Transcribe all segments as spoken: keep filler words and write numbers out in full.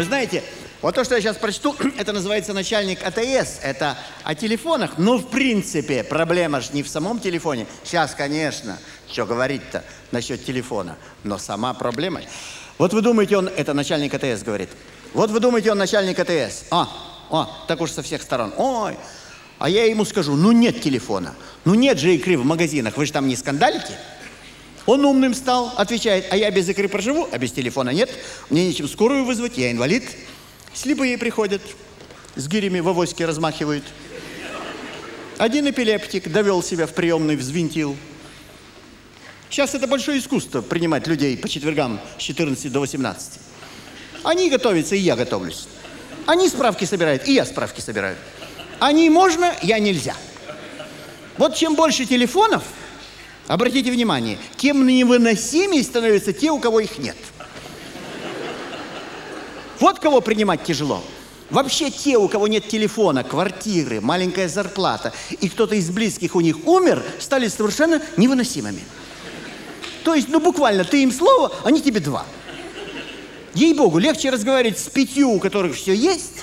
знаете, вот то, что я сейчас прочту, это называется начальник АТС. Это о телефонах. Но, в принципе, проблема же не в самом телефоне. Сейчас, конечно, что говорить-то насчет телефона. Но сама проблема... Вот вы думаете, он... Это начальник АТС говорит. Вот вы думаете, он начальник АТС. А, а, так уж со всех сторон. Ой, а я ему скажу, ну нет телефона. Ну нет же икры в магазинах. Вы же там не скандалите? Он умным стал, отвечает, а я без икры проживу, а без телефона нет. Мне нечем скорую вызвать, я инвалид. Слепые приходят, с гирями в авоське размахивают. Один эпилептик довел себя в приемный, взвинтил. Сейчас это большое искусство принимать людей по четвергам с четырнадцати до восемнадцати. Они готовятся, и я готовлюсь. Они справки собирают, и я справки собираю. Они можно, я нельзя. Вот чем больше телефонов, обратите внимание, тем невыносимее становятся те, у кого их нет. Вот кого принимать тяжело. Вообще те, у кого нет телефона, квартиры, маленькая зарплата, и кто-то из близких у них умер, стали совершенно невыносимыми. То есть, ну буквально, ты им слово, они тебе два. Ей-богу, легче разговаривать с пятью, у которых все есть,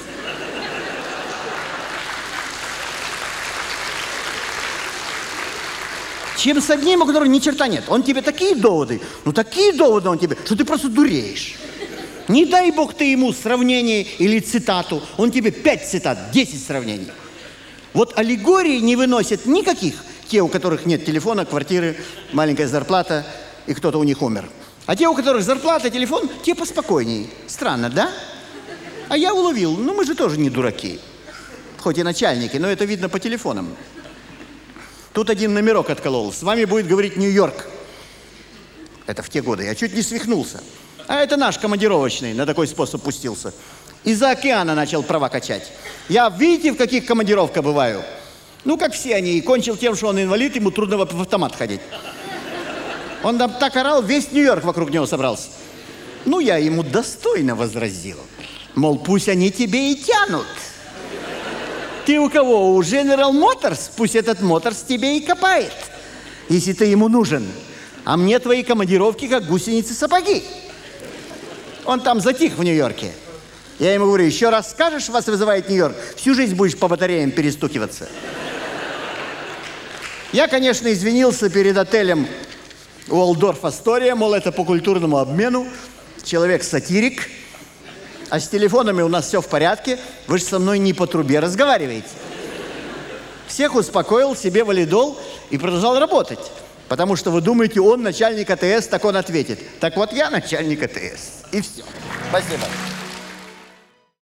чем с одним, у которого ни черта нет. Он тебе такие доводы, ну такие доводы он тебе, что ты просто дуреешь. Не дай бог ты ему сравнение или цитату, он тебе пять цитат, десять сравнений. Вот аллегории не выносят никаких, те, у которых нет телефона, квартиры, маленькая зарплата, и кто-то у них умер. А те, у которых зарплата, телефон, те поспокойнее. Странно, да? А я уловил, ну мы же тоже не дураки. Хоть и начальники, но это видно по телефонам. Тут один номерок отколол. С вами будет говорить Нью-Йорк. Это в те годы. Я чуть не свихнулся. А это наш командировочный на такой способ пустился. Из-за океана начал права качать. Я, видите, в каких командировках бываю? Ну, как все они. И кончил тем, что он инвалид, ему трудно в автомат ходить. Он там так орал, весь Нью-Йорк вокруг него собрался. Ну, я ему достойно возразил. Мол, пусть они тебе и тянут. Ты у кого? У General Motors? Пусть этот Motors тебе и копает, если ты ему нужен. А мне твои командировки, как гусеницы-сапоги. Он там затих в Нью-Йорке. Я ему говорю, еще раз скажешь, вас вызывает Нью-Йорк, всю жизнь будешь по батареям перестукиваться. Я, конечно, извинился перед отелем Уолдорф Астория, мол, это по культурному обмену. Человек-сатирик. А с телефонами у нас все в порядке. Вы же со мной не по трубе разговариваете. Всех успокоил, себе валидол и продолжал работать. Потому что вы думаете, он начальник АТС, так он ответит. Так вот я начальник АТС. И все. Спасибо.